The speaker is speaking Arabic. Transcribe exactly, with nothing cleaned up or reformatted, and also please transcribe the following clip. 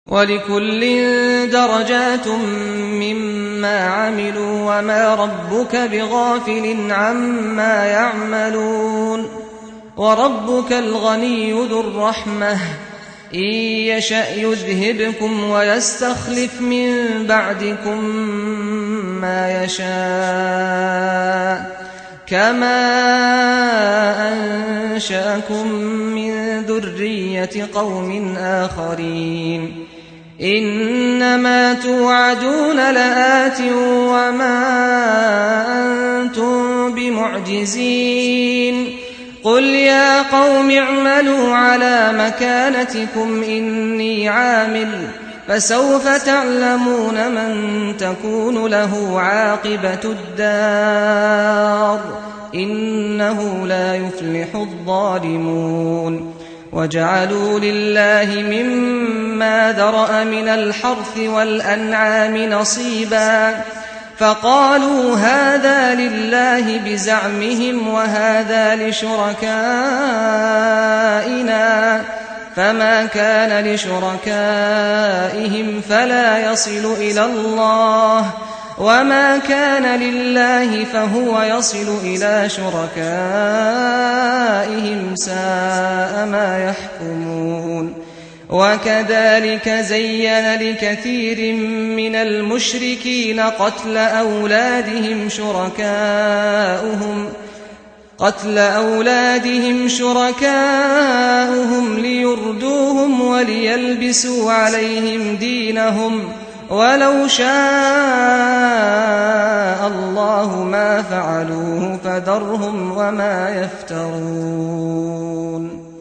وَلِكُلٍّ دَرَجَاتٌ مِّمَّا عَمِلُوا وَمَا رَبُّكَ بِغَافِلٍ عَمَّا يَعْمَلُونَ وَرَبُّكَ الْغَنِيُّ ذُو الرَّحْمَةِ إِن يَشَأْ يُذْهِبْكُمْ وَيَسْتَخْلِفْ مِن بَعْدِكُم مَّا يَشَاءُ كَمَا أَنشَأَكُم مِّن ذُرِّيَّةِ قَوْمٍ آخَرِينَ إِنَّمَا تُوعَدُونَ لَآتٍ وَمَا أَنتُم بِمُعْجِزِينَ قُلْ يَا قَوْمِ اعْمَلُوا عَلَىٰ مَكَانَتِكُمْ إِنِّي عَامِلٌ ۖ فَسَوْفَ تَعْلَمُونَ مَن تَكُونُ لَهُ عَاقِبَةُ الدَّارِ ۗ إِنَّهُ لَا يُفْلِحُ الظَّالِمُونَ وَجَعَلُوا لِلَّهِ مِمَّا ذَرَأَ مِنَ الْحَرْثِ وَالْأَنْعَامِ نَصِيبًا فَقَالُوا هَٰذَا لِلَّهِ بِزَعْمِهِمْ وَهَٰذَا لِشُرَكَائِنَا فَمَا كَانَ لِشُرَكَائِهِمْ فَلَا يَصِلُ إِلَى اللَّهِ وَمَا كَانَ لِلَّهِ فَهُوَ يَصِلُ إِلَىٰ شُرَكَائِهِمْ ۗ سَاءَ مَا يَحْكُمُونَ وَكَذَٰلِكَ زَيَّنَ لِكَثِيرٍ مِّنَ الْمُشْرِكِينَ قَتْلَ أَوْلَادِهِمْ شُرَكَاؤُهُمْ قتل أولادهم شركاؤهم ليردوهم وليلبسوا عليهم دينهم ولو شاء الله ما فعلوه فذرهم وما يفترون.